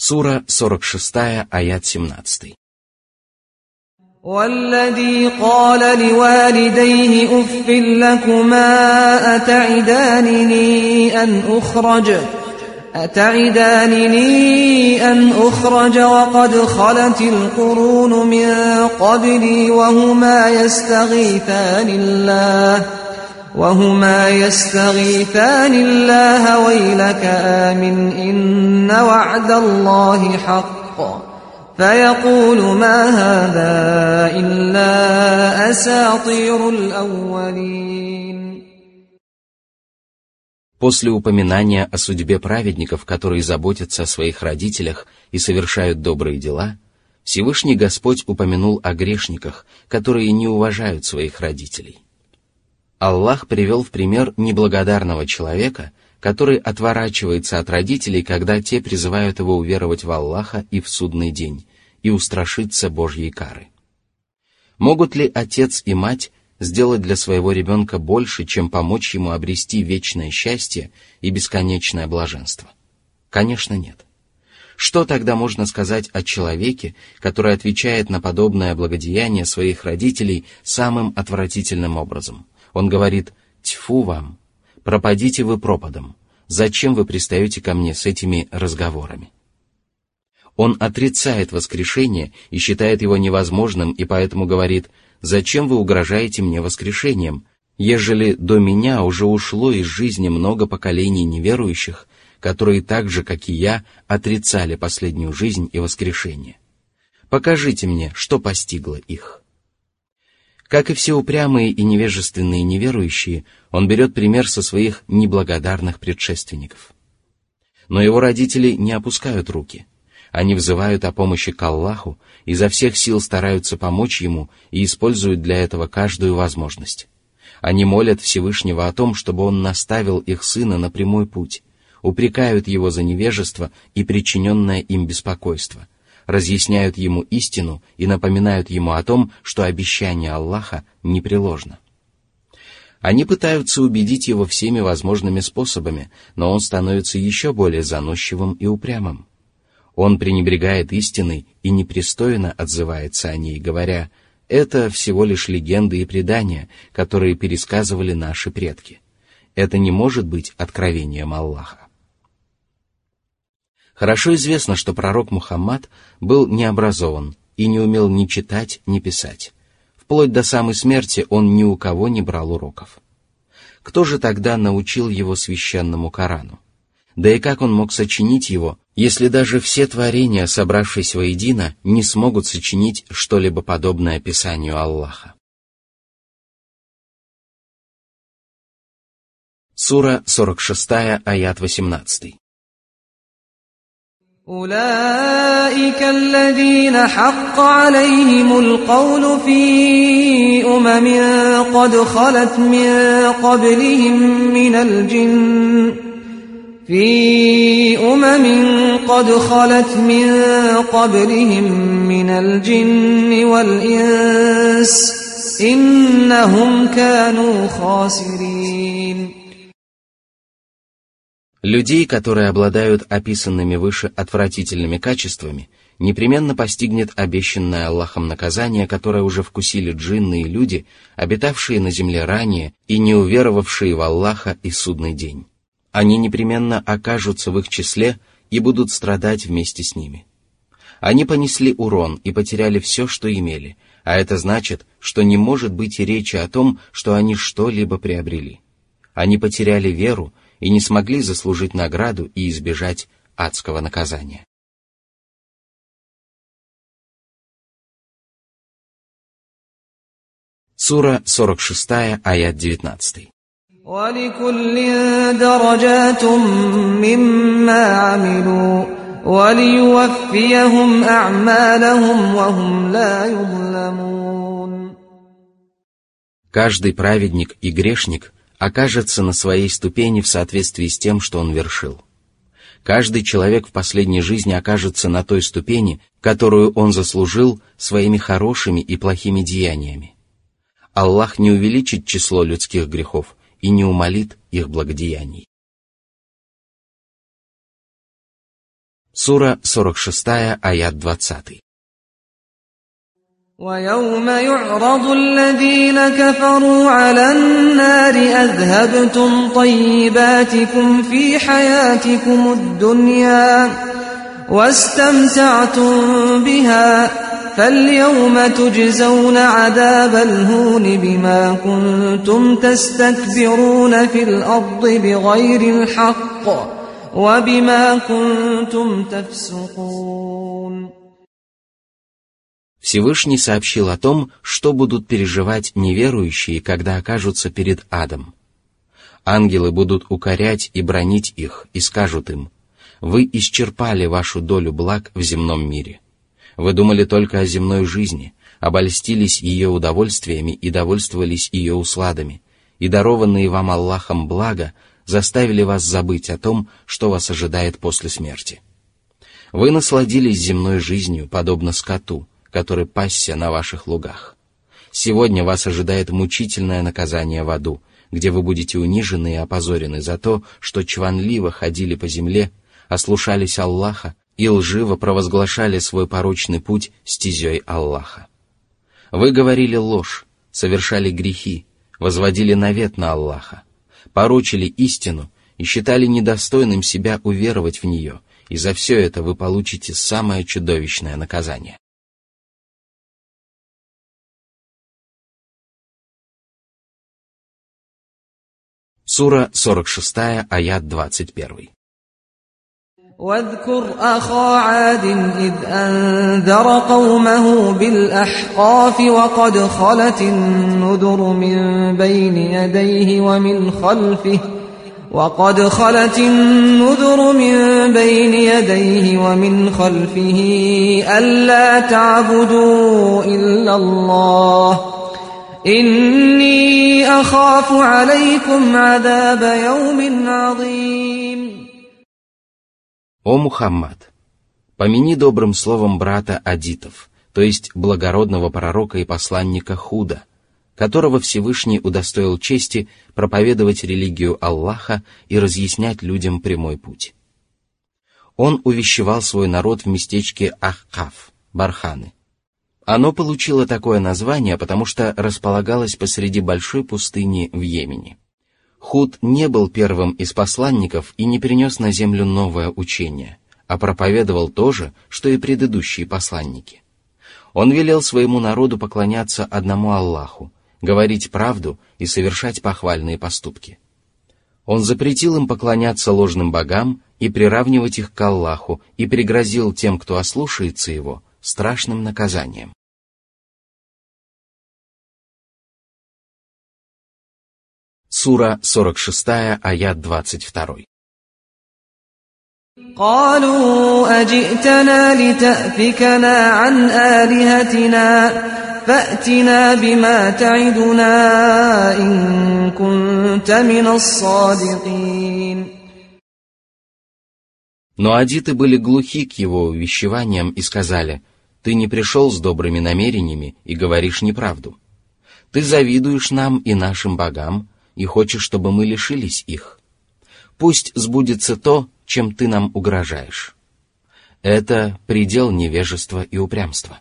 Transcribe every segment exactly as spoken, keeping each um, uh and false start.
Сура сорок шесть, аят семнадцать. والذي قال لوالديه أف لكما أتعدانني أن أخرج أتعدانني أن أخرج وقد خلت القرون من قبلي وهما يستغيثان الله وهما يستغيثان الله ويلك آمن إن وعد الله حق فيقول ما هذا إلا أساطير الأولين. После упоминания о судьбе праведников, которые заботятся о своих родителях и совершают добрые дела, Всевышний Господь упомянул о грешниках, которые не уважают своих родителей. Аллах привел в пример неблагодарного человека, который отворачивается от родителей, когда те призывают его уверовать в Аллаха и в судный день, и устрашиться Божьей кары. Могут ли отец и мать сделать для своего ребенка больше, чем помочь ему обрести вечное счастье и бесконечное блаженство? Конечно, нет. Что тогда можно сказать о человеке, который отвечает на подобное благодеяние своих родителей самым отвратительным образом? Он говорит: «Тьфу вам! Пропадите вы пропадом! Зачем вы пристаете ко мне с этими разговорами?» Он отрицает воскрешение и считает его невозможным, и поэтому говорит: «Зачем вы угрожаете мне воскрешением, ежели до меня уже ушло из жизни много поколений неверующих, которые так же, как и я, отрицали последнюю жизнь и воскрешение? Покажите мне, что постигло их». Как и все упрямые и невежественные неверующие, он берет пример со своих неблагодарных предшественников. Но его родители не опускают руки. Они взывают о помощи к Аллаху, изо всех сил стараются помочь ему и используют для этого каждую возможность. Они молят Всевышнего о том, чтобы он наставил их сына на прямой путь, упрекают его за невежество и причиненное им беспокойство, разъясняют ему истину и напоминают ему о том, что обещание Аллаха непреложно. Они пытаются убедить его всеми возможными способами, но он становится еще более заносчивым и упрямым. Он пренебрегает истиной и непристойно отзывается о ней, говоря: «Это всего лишь легенды и предания, которые пересказывали наши предки. Это не может быть откровением Аллаха». Хорошо известно, что пророк Мухаммад был необразован и не умел ни читать, ни писать. Вплоть до самой смерти он ни у кого не брал уроков. Кто же тогда научил его священному Корану? Да и как он мог сочинить его, если даже все творения, собравшись воедино, не смогут сочинить что-либо подобное Писанию Аллаха? Сура сорок шесть, аят восемнадцать. أولئك الذين حق عليهم القول في أمم قد خلت من قبلهم من الجن في أمم قد خلت من قبلهم من الجن والإنس إنهم كانوا خاسرين. Людей, которые обладают описанными выше отвратительными качествами, непременно постигнет обещанное Аллахом наказание, которое уже вкусили джинны и люди, обитавшие на земле ранее и не уверовавшие в Аллаха и судный день. Они непременно окажутся в их числе и будут страдать вместе с ними. Они понесли урон и потеряли все, что имели, а это значит, что не может быть и речи о том, что они что-либо приобрели. Они потеряли веру и не смогли заслужить награду и избежать адского наказания. Сура сорок шесть, аят девятнадцать. وَلِكُلٍّ دَرَجَاتٌ مِّمَّا عَمِلُوا وَلِيُوَفِّيَهُمْ أَعْمَالَهُمْ وَهُمْ لَا يُظْلَمُونَ. Каждый праведник и грешник окажется на своей ступени в соответствии с тем, что он вершил. Каждый человек в последней жизни окажется на той ступени, которую он заслужил своими хорошими и плохими деяниями. Аллах не увеличит число людских грехов и не умалит их благодеяний. Сура сорок шесть, аят двадцать. ويوم يعرض الذين كفروا على النار أذهبتم طيباتكم في حياتكم الدنيا واستمتعتم بها فاليوم تجزون عذاب الهون بما كنتم تستكبرون في الأرض بغير الحق وبما كنتم تفسقون. Всевышний сообщил о том, что будут переживать неверующие, когда окажутся перед адом. Ангелы будут укорять и бранить их, и скажут им: «Вы исчерпали вашу долю благ в земном мире. Вы думали только о земной жизни, обольстились ее удовольствиями и довольствовались ее усладами, и дарованные вам Аллахом блага заставили вас забыть о том, что вас ожидает после смерти. Вы насладились земной жизнью, подобно скоту, который пасся на ваших лугах. Сегодня вас ожидает мучительное наказание в аду, где вы будете унижены и опозорены за то, что чванливо ходили по земле, ослушались Аллаха и лживо провозглашали свой порочный путь стезей Аллаха. Вы говорили ложь, совершали грехи, возводили навет на Аллаха, порочили истину и считали недостойным себя уверовать в нее, и за все это вы получите самое чудовищное наказание. Сура сорок шесть, аят двадцать один. واذكر أخا عاد إذ أنذر قومه بالأحقاف وقد خلت النذر من بين يديه ومن خلفه وقد خلت النذر من بين يديه ومن خلفه ألا تعبدوا إلا الله إني أخاف عليكم عذاب يوم عظيم. О Мухаммад, помяни добрым словом брата адитов, то есть благородного пророка и посланника Худа, которого Всевышний удостоил чести проповедовать религию Аллаха и разъяснять людям прямой путь. Он увещевал свой народ в местечке Ахкаф, Барханы. Оно получило такое название, потому что располагалось посреди большой пустыни в Йемене. Худ не был первым из посланников и не принес на землю новое учение, а проповедовал то же, что и предыдущие посланники. Он велел своему народу поклоняться одному Аллаху, говорить правду и совершать похвальные поступки. Он запретил им поклоняться ложным богам и приравнивать их к Аллаху и пригрозил тем, кто ослушается его, страшным наказанием. Сура сорок шесть, аят двадцать два. قالوا أجئتنا لتأفكنا عن آلهتنا فأتنا بما تعدنا إن كنت من الصادقين. Но адиты были глухи к его увещеваниям и сказали: «Ты не пришел с добрыми намерениями и говоришь неправду. Ты завидуешь нам и нашим богам и хочешь, чтобы мы лишились их. Пусть сбудется то, чем ты нам угрожаешь». Это предел невежества и упрямства.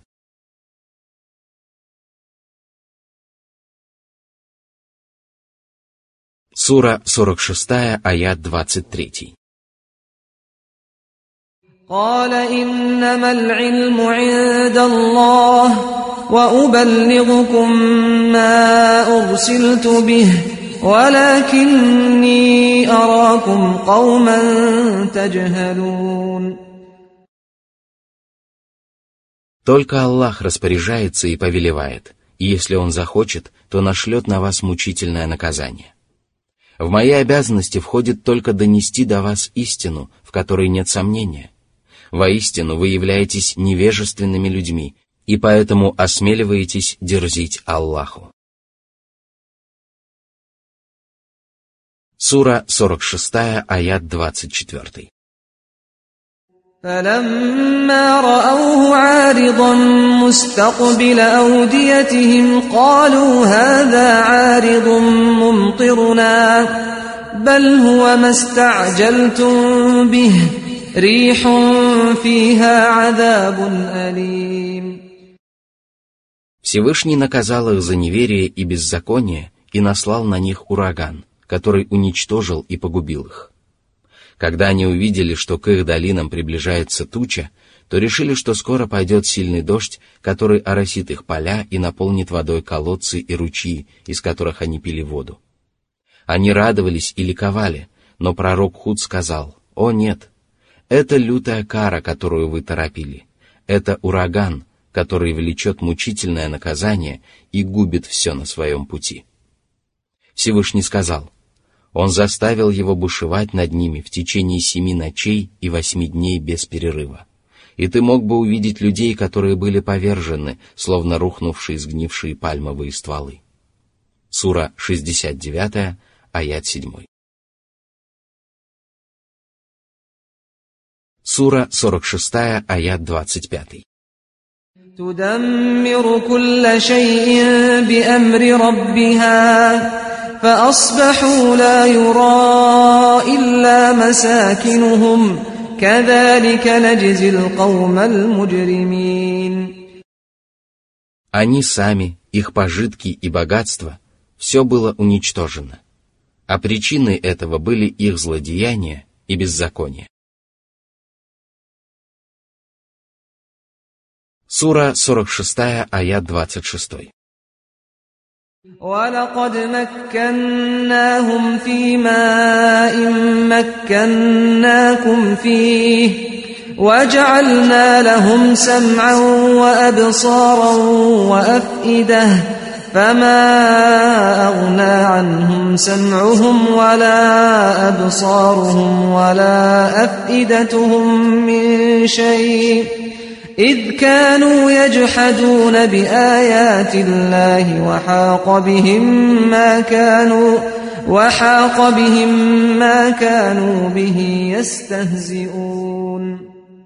Сура сорок шесть, аят двадцать три. قال إنما العلم عند الله وأبلغكم ما أرسلت به ولكني أراكم قوما تجهلون. Только Аллах распоряжается и повелевает, и если Он захочет, то нашлет на вас мучительное наказание. В мои обязанности входит только донести до вас истину, в которой нет сомнения. Воистину вы являетесь невежественными людьми, и поэтому осмеливаетесь дерзить Аллаху. Сура сорок шесть, аят двадцать четыре. فلما رأوه عارضا مستقبل أوديتهم قالوا هذا عارض ممطرنا بل هو ما استعجلتم به ريح فيها عذاب أليم. Всевышний наказал их за неверие и беззаконие и наслал на них ураган, который уничтожил и погубил их. Когда они увидели, что к их долинам приближается туча, то решили, что скоро пойдет сильный дождь, который оросит их поля и наполнит водой колодцы и ручьи, из которых они пили воду. Они радовались и ликовали, но пророк Худ сказал: «О нет, это лютая кара, которую вы торопили, это ураган, который влечет мучительное наказание и губит все на своем пути». Всевышний сказал: «Он заставил его бушевать над ними в течение семи ночей и восьми дней без перерыва. И ты мог бы увидеть людей, которые были повержены, словно рухнувшие сгнившие пальмовые стволы». Сура шестьдесят девять, аят семь. Сура сорок шесть, аят двадцать пять. تدمر كل شيء بأمر ربها فأصبحوا لا يرى إلا مساكنهم كذلك نجزي القوم المجرمين. Они сами, их пожитки и богатства, все было уничтожено, а причиной этого были их злодеяния и беззаконие. Сура сорок шесть, аят двадцать шесть. وَلَقَدْ مَكَّنَّاهُمْ فِي مَاءٍ مَكَّنَّاكُمْ فِيهِ وَجَعَلْنَا لَهُمْ سَمْعًا وَأَبْصَارًا وَأَفْئِدَةً فَمَا أَغْنَى عَنْهُمْ سَمْعُهُمْ وَلَا أَبْصَارُهُمْ وَلَا أَفْئِدَتُهُمْ مِنْ شَيْءٍ إذ كانوا يجحدون بآيات الله وحاق بهم ما كانوا وحاق بهم ما كانوا به يستهزئون.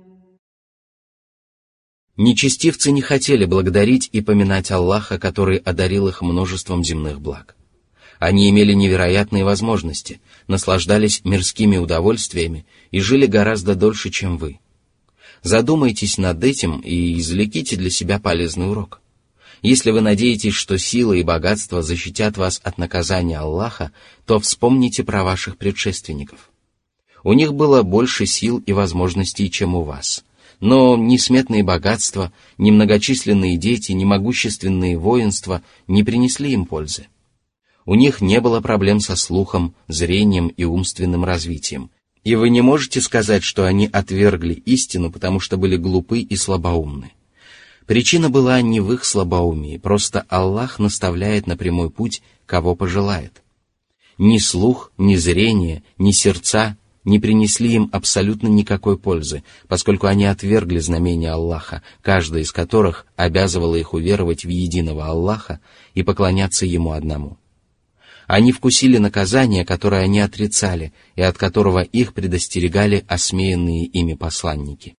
Нечестивцы не хотели благодарить и поминать Аллаха, который одарил их множеством земных благ. Они имели невероятные возможности, наслаждались мирскими удовольствиями и жили гораздо дольше, чем вы. Задумайтесь над этим и извлеките для себя полезный урок. Если вы надеетесь, что сила и богатство защитят вас от наказания Аллаха, то вспомните про ваших предшественников. У них было больше сил и возможностей, чем у вас. Но несметные богатства, ни многочисленные дети, ни могущественные воинства не принесли им пользы. У них не было проблем со слухом, зрением и умственным развитием. И вы не можете сказать, что они отвергли истину, потому что были глупы и слабоумны. Причина была не в их слабоумии, просто Аллах наставляет на прямой путь, кого пожелает. Ни слух, ни зрение, ни сердца не принесли им абсолютно никакой пользы, поскольку они отвергли знамения Аллаха, каждое из которых обязывало их уверовать в единого Аллаха и поклоняться Ему одному. Они вкусили наказание, которое они отрицали, и от которого их предостерегали осмеянные ими посланники.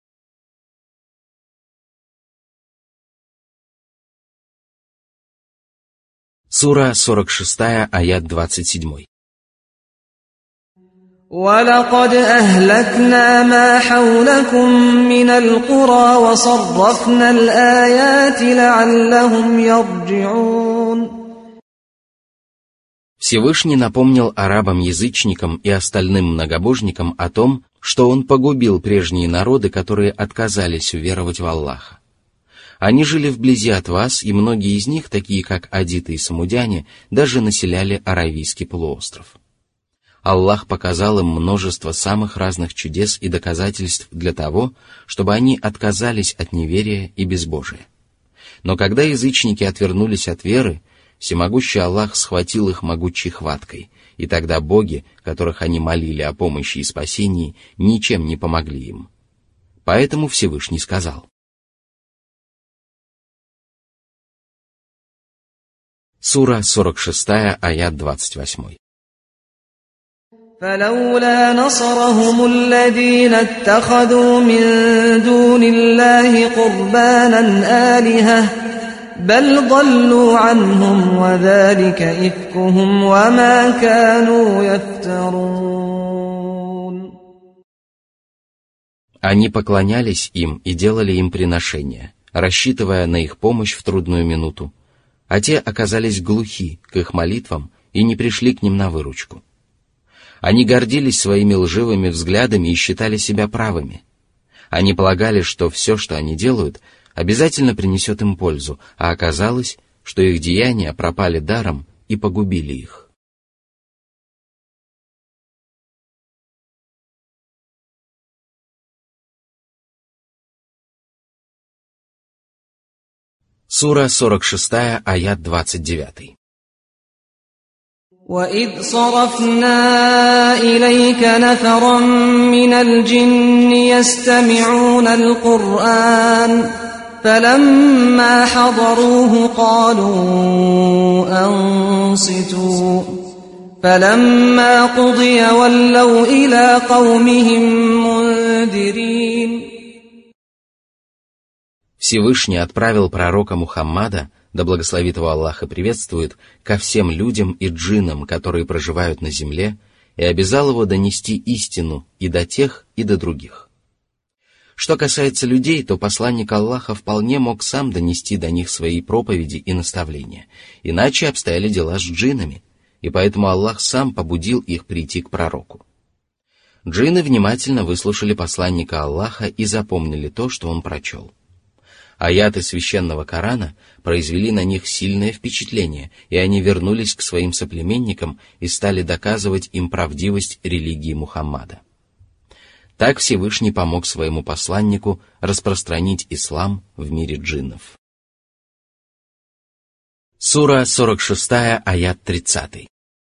Сура сорок шесть, аят двадцать семь. وَلَقَدْ أَهْلَكْنَا مَا حَوْلَكُمْ مِنَ الْقُرَى وَصَرَّفْنَا الْآيَاتِ لَعَلَّهُمْ يَرْجِعُونَ. Всевышний напомнил арабам-язычникам и остальным многобожникам о том, что Он погубил прежние народы, которые отказались уверовать в Аллаха. Они жили вблизи от вас, и многие из них, такие как адиты и самудяне, даже населяли Аравийский полуостров. Аллах показал им множество самых разных чудес и доказательств для того, чтобы они отказались от неверия и безбожия. Но когда язычники отвернулись от веры, всемогущий Аллах схватил их могучей хваткой, и тогда боги, которых они молили о помощи и спасении, ничем не помогли им. Поэтому Всевышний сказал. Сура сорок шесть, аят двадцать восемь. فلولا نصرهم الذين اتخذوا من دون الله قربانا آلهة بل ضلوا عنهم وذلك إفكهم وما كانوا يفترون. Они поклонялись им и делали им приношения, рассчитывая на их помощь в трудную минуту, а те оказались глухи к их молитвам и не пришли к ним на выручку. Они гордились своими лживыми взглядами и считали себя правыми. Они полагали, что все, что они делают, обязательно принесет им пользу, а оказалось, что их деяния пропали даром и погубили их. Сура сорок шесть, аят двадцать девять. وَإِذْ صَرَفْنَا إِلَيْكَ نَفَرًا مِّنَ الْجِنِّ يَسْتَمِعُونَ الْقُرْآنَ فَلَمَّا حَضَرُوهُ قَالُوا أَنصِتُوا فَلَمَّا قُضِيَ وَلَّوْا إِلَى قَوْمِهِم مُّنذِرِينَ. Всевышний отправил пророка Мухаммада, да благословит его Аллах и приветствует, ко всем людям и джиннам, которые проживают на земле, и обязал его донести истину и до тех, и до других. Что касается людей, то посланник Аллаха вполне мог сам донести до них свои проповеди и наставления, иначе обстояли дела с джиннами, и поэтому Аллах сам побудил их прийти к пророку. Джинны внимательно выслушали посланника Аллаха и запомнили то, что он прочел. Аяты священного Корана произвели на них сильное впечатление, и они вернулись к своим соплеменникам и стали доказывать им правдивость религии Мухаммада. Так Всевышний помог своему посланнику распространить ислам в мире джиннов. Сура сорок шесть, аят тридцать.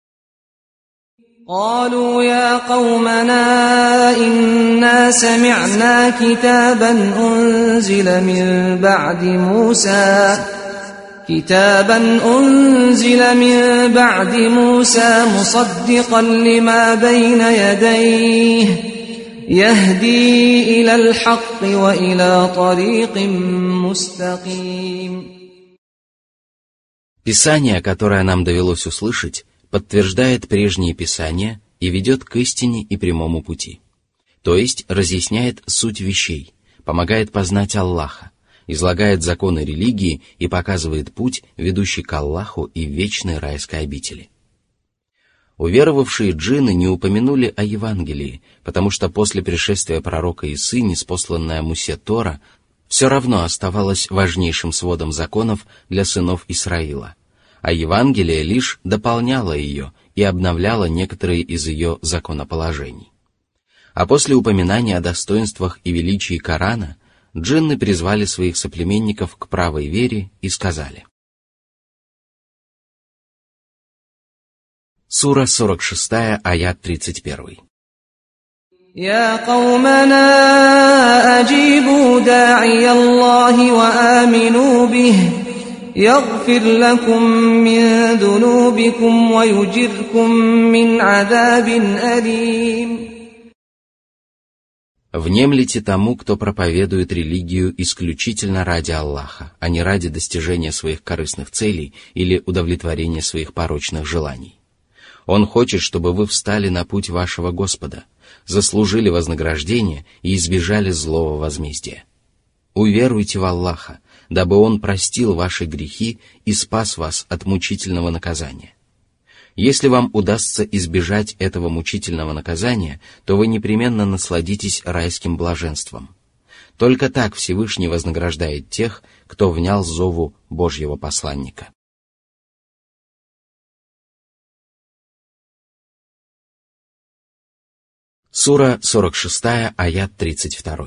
قالوا يا قومنا إنا سمعنا كتابا أنزل من بعد موسى كتابا أنزل من بعد موسى مصدقا لما بين يديه يهدي إلى الحق وإلى طريق مستقيم. Писание, которое нам довелось услышать, подтверждает прежние писания и ведет к истине и прямому пути. То есть разъясняет суть вещей, помогает познать Аллаха, излагает законы религии и показывает путь, ведущий к Аллаху и вечной райской обители. Уверовавшие джинны не упомянули о Евангелии, потому что после пришествия пророка Исы, ниспосланная Мусе Тора, все равно оставалась важнейшим сводом законов для сынов Исраила, а Евангелие лишь дополняло ее и обновляло некоторые из ее законоположений. А после упоминания о достоинствах и величии Корана, джинны призвали своих соплеменников к правой вере и сказали. Сура сорок шесть, аят тридцать один. يا قومنا أجيبوا داعي الله وآمنوا به يغفر لكم من ذنوبكم ويجركم من عذاب أليم. Внемлите тому, кто проповедует религию исключительно ради Аллаха, а не ради достижения своих корыстных целей или удовлетворения своих порочных желаний. Он хочет, чтобы вы встали на путь вашего Господа, заслужили вознаграждение и избежали злого возмездия. Уверуйте в Аллаха, дабы Он простил ваши грехи и спас вас от мучительного наказания. Если вам удастся избежать этого мучительного наказания, то вы непременно насладитесь райским блаженством. Только так Всевышний вознаграждает тех, кто внял зову Божьего посланника. Сура сорок шесть, аят тридцать два.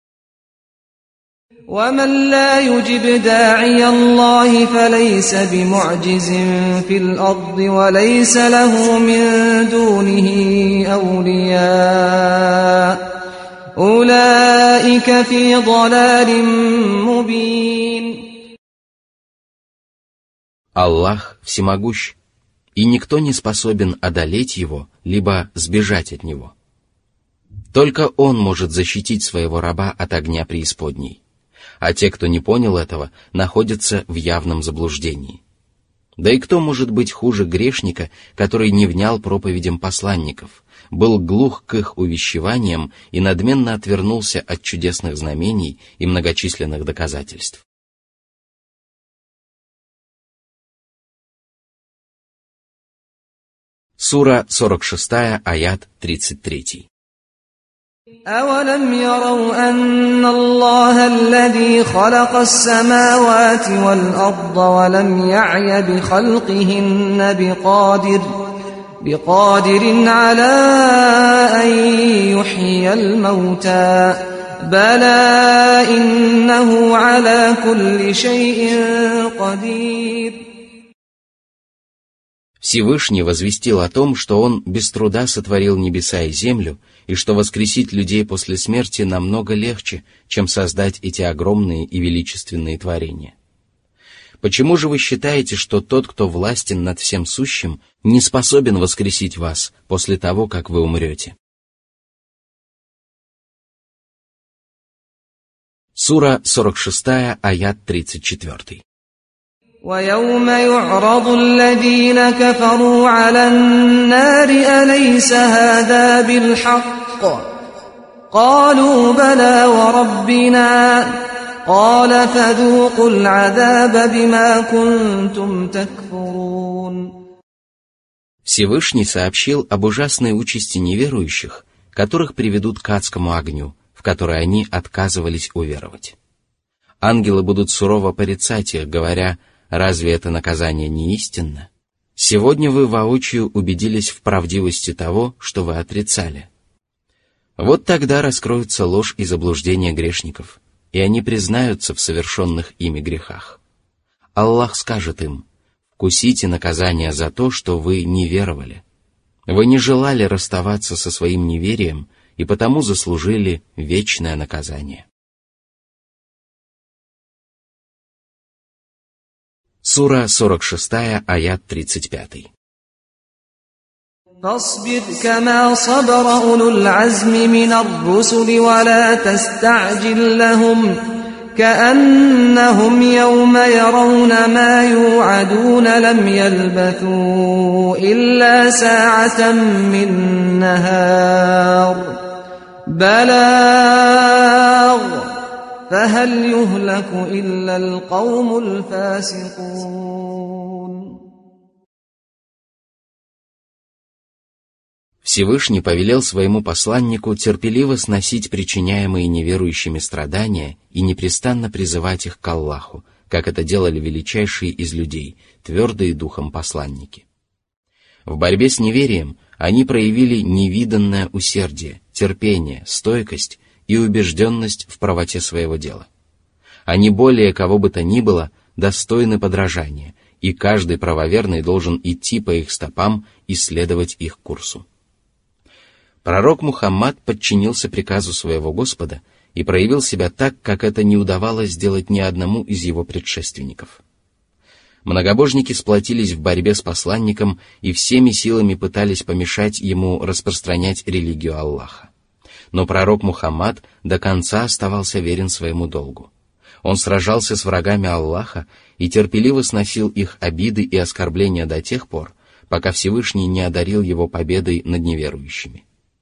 ومن لا يجب داعي الله فليس بمعجز في الأرض وليس له من دونه أولياء أولئك في ضلال مبين. Аллах всемогущ, и никто не способен одолеть Его, либо сбежать от Него. Только Он может защитить своего раба от огня преисподней. А те, кто не понял этого, находятся в явном заблуждении. Да и кто может быть хуже грешника, который не внял проповедям посланников, был глух к их увещеваниям и надменно отвернулся от чудесных знамений и многочисленных доказательств. Сура сорок шесть, аят тридцать три. أَوَلَمْ يَرَوْا أَنَّ اللَّهَ الَّذِي خَلَقَ السَّمَاوَاتِ وَالْأَرْضَ وَلَمْ يَعْيَ بِخَلْقِهِنَّ بِقَادِرٍ بِقَادِرٍ عَلَىٰ أَن يُحْيِيَ الْمَوْتَىٰ بَلَىٰ إِنَّهُ عَلَىٰ كُلِّ شَيْءٍ قَدِيرٌ. Всевышний возвестил о том, что Он без труда сотворил небеса и землю, и что воскресить людей после смерти намного легче, чем создать эти огромные и величественные творения. Почему же вы считаете, что тот, кто властен над всем сущим, не способен воскресить вас после того, как вы умрете? Сура сорок шесть, аят тридцать четыре. وَيَوْمَ يُعْرَضُ الَّذِينَ كَفَرُوا عَلَى النَّارِ أَلَيْسَ هَذَا بِالْحَقِّ قَالُوا بَلَى وَرَبِّنَا قَالَ فَذُوقُوا الْعَذَابَ بِمَا كُنتُمْ تَكْفُرُونَ. Всевышний сообщил об ужасной участи неверующих, которых приведут к адскому огню, в который они отказывались уверовать. Ангелы будут сурово порицать их, говоря: «Разве это наказание не истинно? Сегодня вы воочию убедились в правдивости того, что вы отрицали». Вот тогда раскроется ложь и заблуждение грешников, и они признаются в совершенных ими грехах. Аллах скажет им: «Вкусите наказание за то, что вы не веровали. Вы не желали расставаться со своим неверием, и потому заслужили вечное наказание». Сура сорок шесть, аят тридцать пять. فاصبر كما صبر أولو العزم من الرسل ولا تستعجل لهم كأنهم يوم يرون ما يوعدون لم يلبثوا إلا ساعة من نهار بلاغ فهل يهلك إلا القوم الفاسقون. Всевышний повелел своему посланнику терпеливо сносить причиняемые неверующими страдания и непрестанно призывать их к Аллаху, как это делали величайшие из людей, твердые духом посланники. В борьбе с неверием они проявили невиданное усердие, терпение, стойкость и убежденность в правоте своего дела. Они более кого бы то ни было достойны подражания, и каждый правоверный должен идти по их стопам и следовать их курсу. Пророк Мухаммад подчинился приказу своего Господа и проявил себя так, как это не удавалось сделать ни одному из его предшественников. Многобожники сплотились в борьбе с посланником и всеми силами пытались помешать ему распространять религию Аллаха. Но пророк Мухаммад до конца оставался верен своему долгу. Он сражался с врагами Аллаха и терпеливо сносил их обиды и оскорбления до тех пор, пока Всевышний не одарил его победой над неверующими.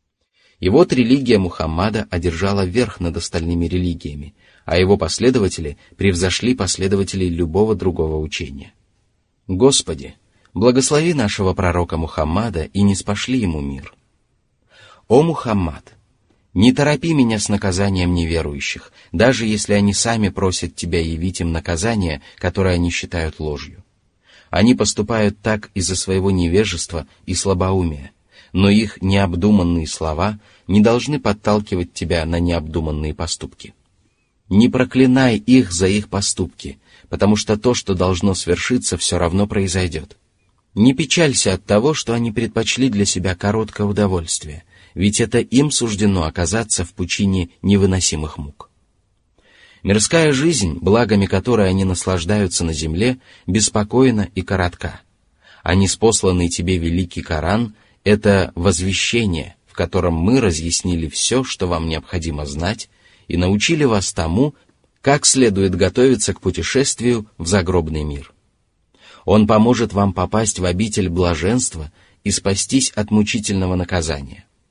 И вот религия Мухаммада одержала верх над остальными религиями, а его последователи превзошли последователей любого другого учения. Господи, благослови нашего пророка Мухаммада и ниспошли ему мир. О Мухаммад, не торопи меня с наказанием неверующих, даже если они сами просят тебя явить им наказание, которое они считают ложью. Они поступают так из-за своего невежества и слабоумия, но их необдуманные слова не должны подталкивать тебя на необдуманные поступки. Не проклинай их за их поступки, потому что то, что должно свершиться, все равно произойдет. Не печалься от того, что они предпочли для себя короткое удовольствие, ведь это им суждено оказаться в пучине невыносимых мук. Мирская жизнь, благами которой они наслаждаются на земле, беспокойна и коротка, а ниспосланный тебе великий Коран — это возвещение, в котором мы разъяснили все, что вам необходимо знать, и научили вас тому, как следует готовиться к путешествию в загробный мир. Он поможет вам попасть в обитель блаженства и спастись от мучительного наказания.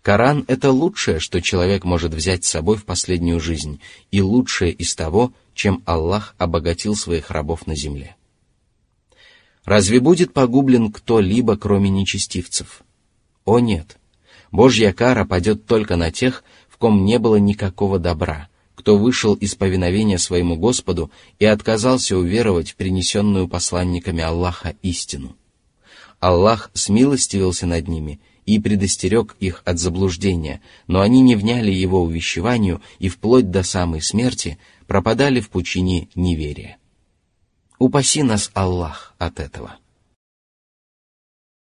Коран — это лучшее, что человек может взять с собой в последнюю жизнь, и лучшее из того, чем Аллах обогатил своих рабов на земле. Разве будет погублен кто-либо, кроме нечестивцев? О нет! Божья кара падет только на тех, в ком не было никакого добра, кто вышел из повиновения своему Господу и отказался уверовать в принесенную посланниками Аллаха истину. Аллах смилостивился над ними и предостерег их от заблуждения, но они не вняли его увещеванию и вплоть до самой смерти пропадали в пучине неверия. Упаси нас, Аллах, от этого.